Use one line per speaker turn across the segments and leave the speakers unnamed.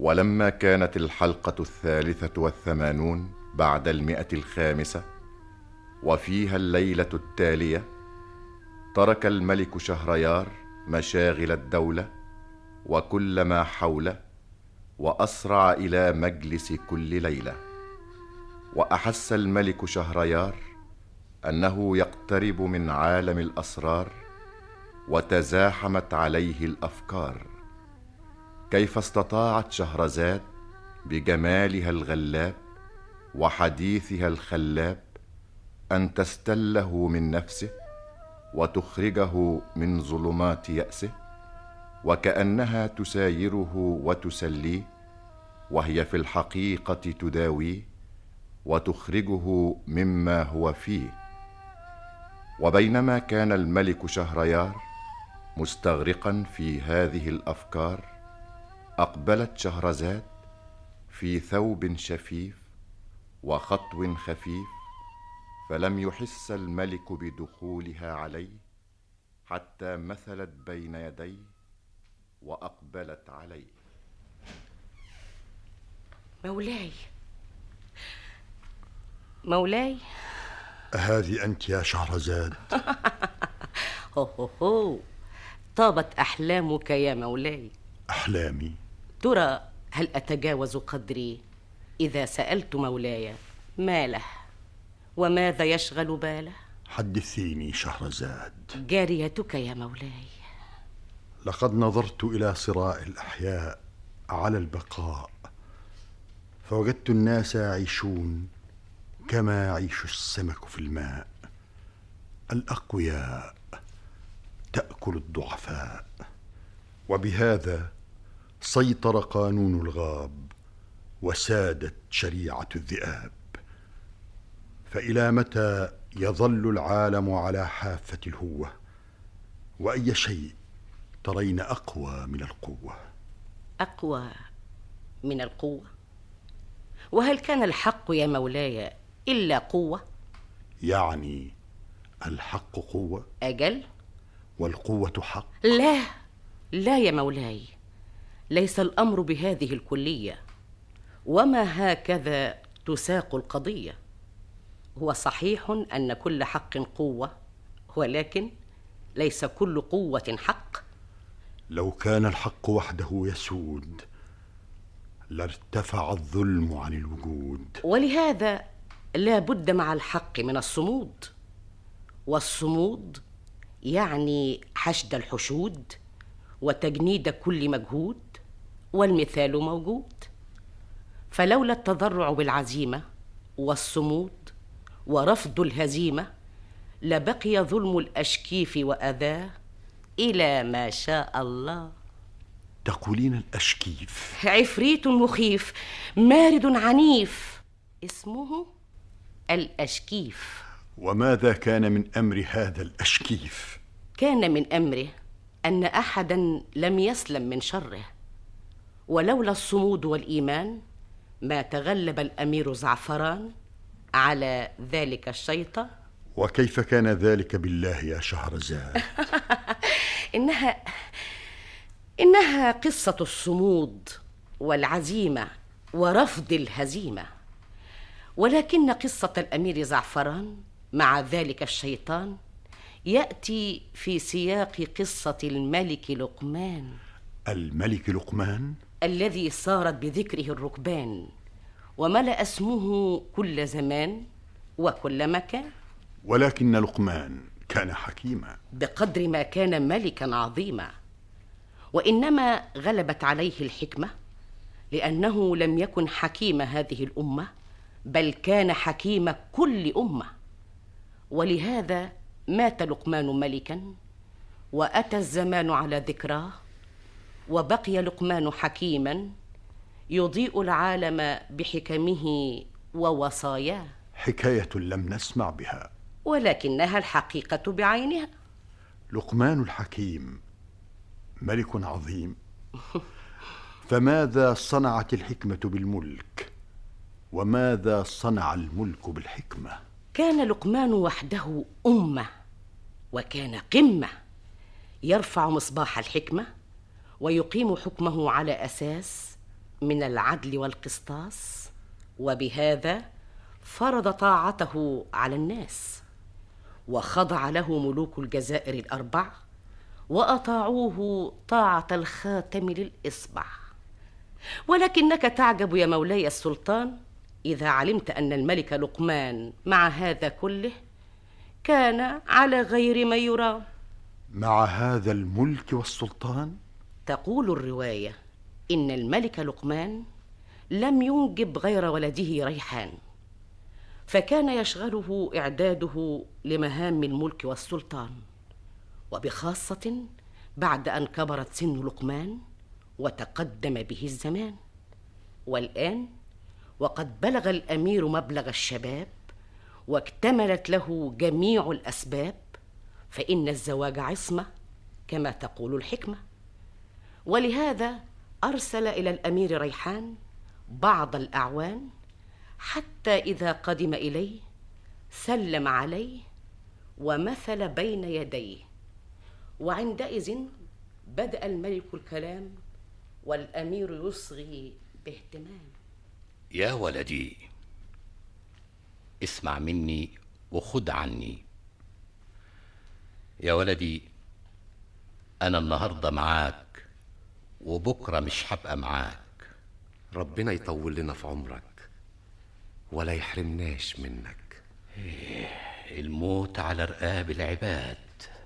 ولما كانت الحلقة 83 بعد 105 وفيها الليلة التالية، ترك الملك شهريار مشاغل الدولة وكل ما حوله، وأسرع إلى مجلس كل ليلة. وأحس الملك شهريار أنه يقترب من عالم الأسرار، وتزاحمت عليه الأفكار. كيف استطاعت شهرزاد بجمالها الغلاب وحديثها الخلاب أن تستله من نفسه وتخرجه من ظلمات يأسه، وكأنها تسايره وتسليه، وهي في الحقيقة تداويه وتخرجه مما هو فيه. وبينما كان الملك شهريار مستغرقا في هذه الأفكار، أقبلت شهرزاد في ثوب شفيف وخطو خفيف، فلم يحس الملك بدخولها عليه حتى مثلت بين يديه وأقبلت عليه.
مولاي
هذه أنت يا شهرزاد؟
هو طابت أحلامك يا مولاي.
أحلامي؟
ترى هل أتجاوز قدري إذا سألت مولاي ما له وماذا يشغل باله؟
حدثيني شهرزاد.
جاريتك يا مولاي.
لقد نظرت إلى صراع الأحياء على البقاء، فوجدت الناس يعيشون كما يعيش السمك في الماء. الأقوياء تأكل الضعفاء، وبهذا سيطر قانون الغاب وسادت شريعة الذئاب. فإلى متى يظل العالم على حافة الهوة؟ وأي شيء ترين أقوى من القوة؟
أقوى من القوة؟ وهل كان الحق يا مولاي إلا قوة؟
يعني الحق قوة؟
أجل.
والقوة حق؟
لا يا مولاي، ليس الأمر بهذه الكلية، وما هكذا تساق القضية. هو صحيح أن كل حق قوة، ولكن ليس كل قوة حق.
لو كان الحق وحده يسود لارتفع الظلم عن الوجود.
ولهذا لا بد مع الحق من الصمود، والصمود يعني حشد الحشود وتجنيد كل مجهود، والمثال موجود. فلولا التضرع بالعزيمة والصمود ورفض الهزيمة لبقي ظلم الأشكيف وأذاه إلى ما شاء الله.
تقولين الأشكيف؟
عفريت مخيف مارد عنيف اسمه الأشكيف.
وماذا كان من أمر هذا الأشكيف؟
كان من أمره أن أحدا لم يسلم من شره، ولولا الصمود والإيمان ما تغلب الأمير زعفران على ذلك الشيطان.
وكيف كان ذلك بالله يا شهرزاد؟
إنها قصة الصمود والعزيمة ورفض الهزيمة، ولكن قصة الأمير زعفران مع ذلك الشيطان يأتي في سياق قصة الملك لقمان.
الملك لقمان
الذي صارت بذكره الركبان، وملأ اسمه كل زمان وكل مكان.
ولكن لقمان كان حكيما
بقدر ما كان ملكا عظيما، وإنما غلبت عليه الحكمة، لأنه لم يكن حكيم هذه الأمة، بل كان حكيم كل أمة. ولهذا مات لقمان ملكا، وأتى الزمان على ذكراه، وبقي لقمان حكيما يضيء العالم بحكمه ووصاياه.
حكاية لم نسمع بها،
ولكنها الحقيقة بعينها.
لقمان الحكيم ملك عظيم. فماذا صنعت الحكمة بالملك، وماذا صنع الملك بالحكمة؟
كان لقمان وحده أمة، وكان قمة، يرفع مصباح الحكمة ويقيم حكمه على أساس من العدل والقسطاس، وبهذا فرض طاعته على الناس، وخضع له ملوك الجزائر الأربع وأطاعوه طاعة الخاتم للإصبع. ولكنك تعجب يا مولاي السلطان إذا علمت أن الملك لقمان مع هذا كله كان على غير ما يرام.
مع هذا الملك والسلطان؟
تقول الرواية إن الملك لقمان لم ينجب غير ولده ريحان، فكان يشغله إعداده لمهام الملك والسلطان، وبخاصة بعد أن كبرت سن لقمان وتقدم به الزمان. والآن وقد بلغ الأمير مبلغ الشباب واكتملت له جميع الأسباب، فإن الزواج عصمة كما تقول الحكمة. ولهذا أرسل إلى الأمير ريحان بعض الأعوان، حتى إذا قدم إليه سلم عليه ومثل بين يديه، وعندئذ بدأ الملك الكلام والأمير يصغي باهتمام.
يا ولدي، اسمع مني وخد عني. يا ولدي، أنا النهاردة معاك وبكرة مش هبقى معاك.
ربنا يطول لنا في عمرك ولا يحرمناش منك.
الموت على رقاب العباد.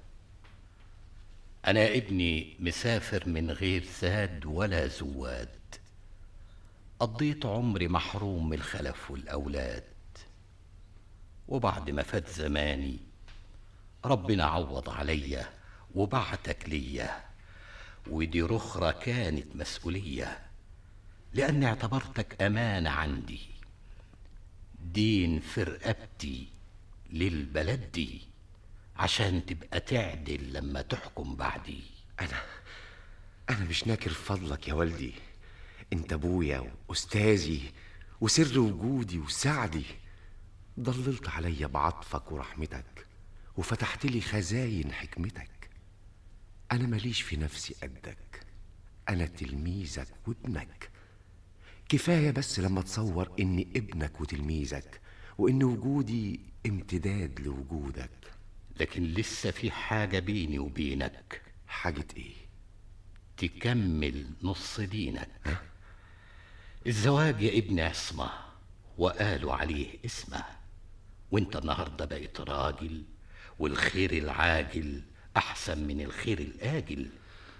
أنا يا ابني مسافر من غير زاد ولا زواد، قضيت عمري محروم من الخلف والأولاد، وبعد ما فات زماني ربنا عوض عليا وبعتك ليا، ودي رخرة كانت مسؤولية، لأني اعتبرتك أمانة عندي، دين في رقبتي للبلد دي، عشان تبقى تعدل لما تحكم بعدي.
أنا مش ناكر فضلك يا والدي، أنت أبويا وأستاذي وسر وجودي وسعدي. ضللت عليا بعطفك ورحمتك وفتحت لي خزاين حكمتك. أنا ماليش في نفسي قدك، أنا تلميذك وابنك. كفاية بس لما تصور إني ابنك وتلميذك، وإن وجودي امتداد لوجودك.
لكن لسه في حاجة بيني وبينك.
حاجة إيه؟
تكمل نص دينك. الزواج يا ابني عصمة، وقالوا عليه اسمه، وانت النهاردة بقيت راجل، والخير العاجل أحسن من الخير الآجل.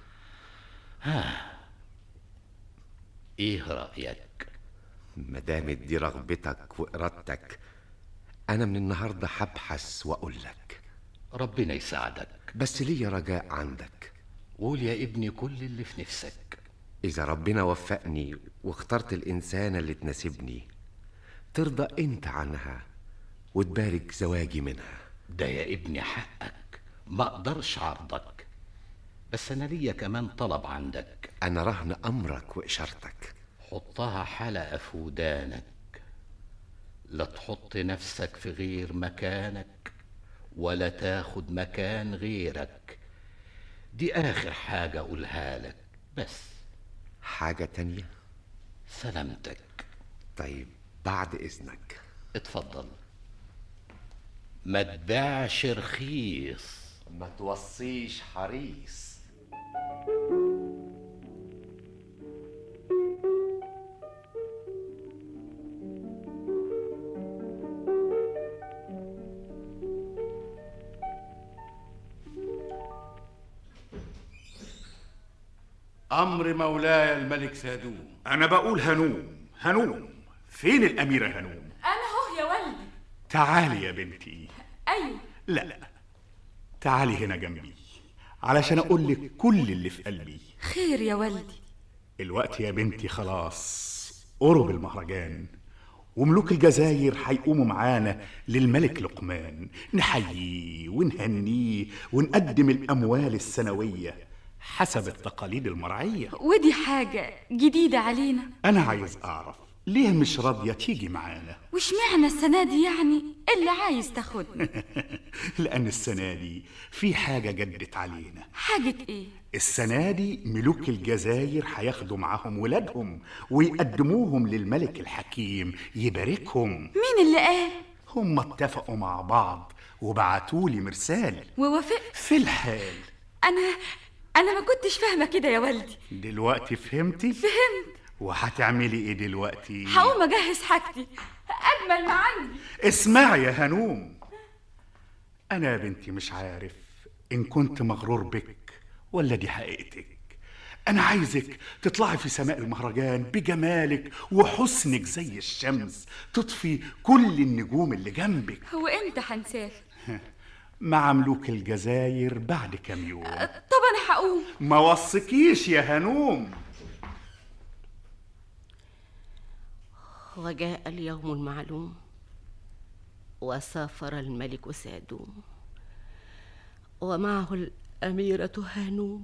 ايه رأيك؟
مدامت دي رغبتك وإرادتك، أنا من النهاردة هبحث وأقول لك.
ربنا يساعدك.
بس ليا رجاء عندك.
قول يا ابني كل اللي في نفسك.
إذا ربنا وفقني واخترت الإنسانة اللي تناسبني، ترضى أنت عنها وتبارك زواجي منها.
ده يا ابني حقك، ما اقدرش عرضك، بس انا ليا كمان طلب عندك.
أنا رهن أمرك وإشارتك.
حطها حلقة في ودانك، لا تحط نفسك في غير مكانك، ولا تاخد مكان غيرك. دي آخر حاجة أقولها لك بس.
حاجة تانية؟
سلامتك.
طيب بعد إذنك.
اتفضل. ما تبيعش رخيص،
ما توصيش حريص.
أمر مولاي الملك سادوم.
أنا بقول هنوم. فين الأميرة هنوم؟
أنا هو يا ولدي.
تعالي يا بنتي.
أيوه.
لا، تعالي هنا جنبي علشان أقول لك كل اللي في قلبي.
خير يا ولدي.
الوقت يا بنتي خلاص قرب المهرجان، وملوك الجزائر هيقوموا معانا للملك لقمان، نحييه ونهنيه ونقدم الأموال السنوية حسب التقاليد المرعية.
ودي حاجة جديدة علينا.
أنا عايز أعرف ليه مش راضية تيجي معانا؟
وش معنى السنة دي يعني اللي عايز تاخدنا؟
لأن السنة دي في حاجة جدت علينا.
حاجة ايه؟
السنة دي ملوك الجزائر هياخدوا معاهم ولادهم ويقدموهم للملك الحكيم يباركهم.
مين اللي قال؟
هم اتفقوا مع بعض وبعتولي مرسال.
ووافقت؟
في الحال.
أنا ما كنتش فاهمة كده يا والدي.
دلوقتي فهمتي؟
فهمت.
وهتعملي ايه دلوقتي؟
هقوم أجهز حاجتي أجمل ما عندي.
اسمعي يا هنوم، أنا يا بنتي مش عارف إن كنت مغرور بك ولا دي حقيقتك. أنا عايزك تطلعي في سماء المهرجان بجمالك وحسنك زي الشمس، تطفي كل النجوم اللي جنبك.
هو إمتى هنسافر؟
مع ملوك الجزائر بعد كام يوم.
طب أنا هقوم.
ما وصكيش يا هنوم.
وجاء اليوم المعلوم وسافر الملك سادوم ومعه الأميرة هانوم،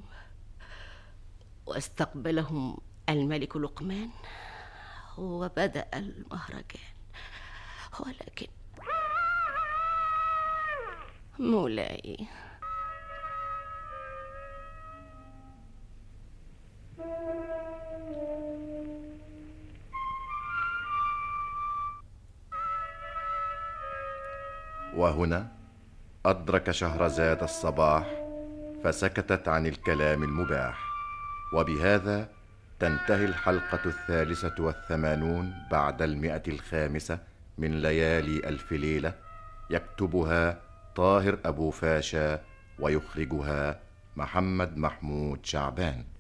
واستقبلهم الملك لقمان وبدأ المهرجان. ولكن مولاي
وهنا أدرك شهرزاد الصباح فسكتت عن الكلام المباح. وبهذا تنتهي الحلقة 83 بعد 105 من ليالي ألف ليلة. يكتبها طاهر أبو فاشا ويخرجها محمد محمود شعبان.